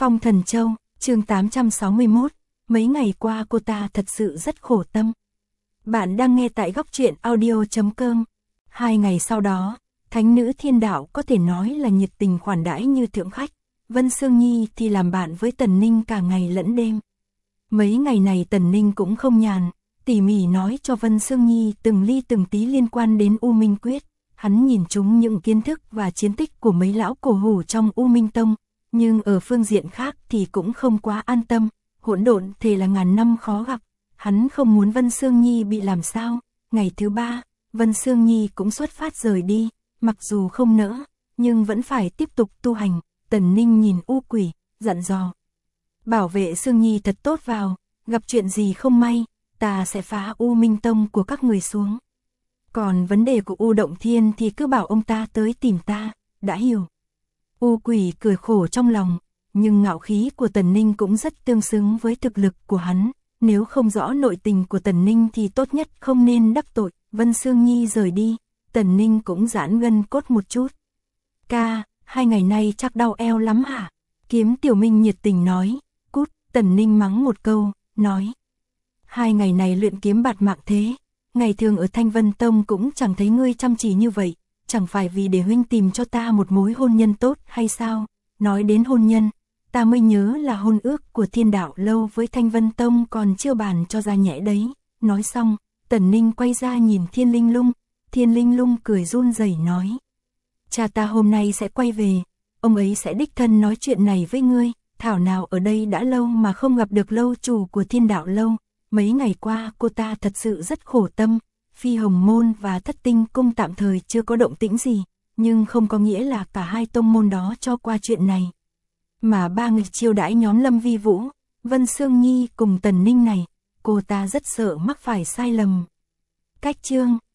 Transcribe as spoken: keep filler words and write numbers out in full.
Phong Thần Châu, chương tám trăm sáu mươi mốt, mấy ngày qua cô ta thật sự rất khổ tâm. Bạn đang nghe tại góc truyện audio chấm com. Hai ngày sau đó, thánh nữ thiên đạo có thể nói là nhiệt tình khoản đãi như thượng khách. Vân Sương Nhi thì làm bạn với Tần Ninh cả ngày lẫn đêm. Mấy ngày này Tần Ninh cũng không nhàn, tỉ mỉ nói cho Vân Sương Nhi từng ly từng tí liên quan đến U Minh Quyết. Hắn nhìn trúng những kiến thức và chiến tích của mấy lão cổ hủ trong U Minh Tông, nhưng ở phương diện khác thì cũng không quá an tâm. Hỗn độn thể là ngàn năm khó gặp, hắn không muốn Vân Sương Nhi bị làm sao. Ngày thứ ba, Vân Sương Nhi cũng xuất phát rời đi, mặc dù không nỡ, nhưng vẫn phải tiếp tục tu hành. Tần Ninh nhìn U Quỷ, dặn dò: bảo vệ Sương Nhi thật tốt vào, gặp chuyện gì không may, ta sẽ phá U Minh Tông của các người xuống. Còn vấn đề của U Động Thiên thì cứ bảo ông ta tới tìm ta, đã hiểu. U Quỷ cười khổ trong lòng, nhưng ngạo khí của Tần Ninh cũng rất tương xứng với thực lực của hắn. Nếu không rõ nội tình của Tần Ninh thì tốt nhất không nên đắc tội. Vân Sương Nhi rời đi, Tần Ninh cũng giãn gân cốt một chút. Ca, hai ngày nay chắc đau eo lắm hả? Kiếm Tiểu Minh nhiệt tình nói. Cút. Tần Ninh mắng một câu, nói: hai ngày này luyện kiếm bạt mạng thế, ngày thường ở Thanh Vân Tông cũng chẳng thấy ngươi chăm chỉ như vậy, chẳng phải vì để huynh tìm cho ta một mối hôn nhân tốt hay sao? Nói đến hôn nhân, ta mới nhớ là hôn ước của Thiên Đạo Lâu với Thanh Vân Tông còn chưa bàn cho ra nhẽ đấy. Nói xong, Tần Ninh quay ra nhìn Thiên Linh Lung. Thiên Linh Lung cười run rẩy nói: cha ta hôm nay sẽ quay về, ông ấy sẽ đích thân nói chuyện này với ngươi. Thảo nào ở đây đã lâu mà không gặp được lâu chủ của Thiên Đạo Lâu. Mấy ngày qua cô ta thật sự rất khổ tâm. Phi Hồng Môn và Thất Tinh Cung tạm thời chưa có động tĩnh gì, nhưng không có nghĩa là cả hai tông môn đó cho qua chuyện này. Mà ba người chiêu đãi nhóm Lâm Vi Vũ, Vân Sương Nhi cùng Tần Ninh này, cô ta rất sợ mắc phải sai lầm. Cách chương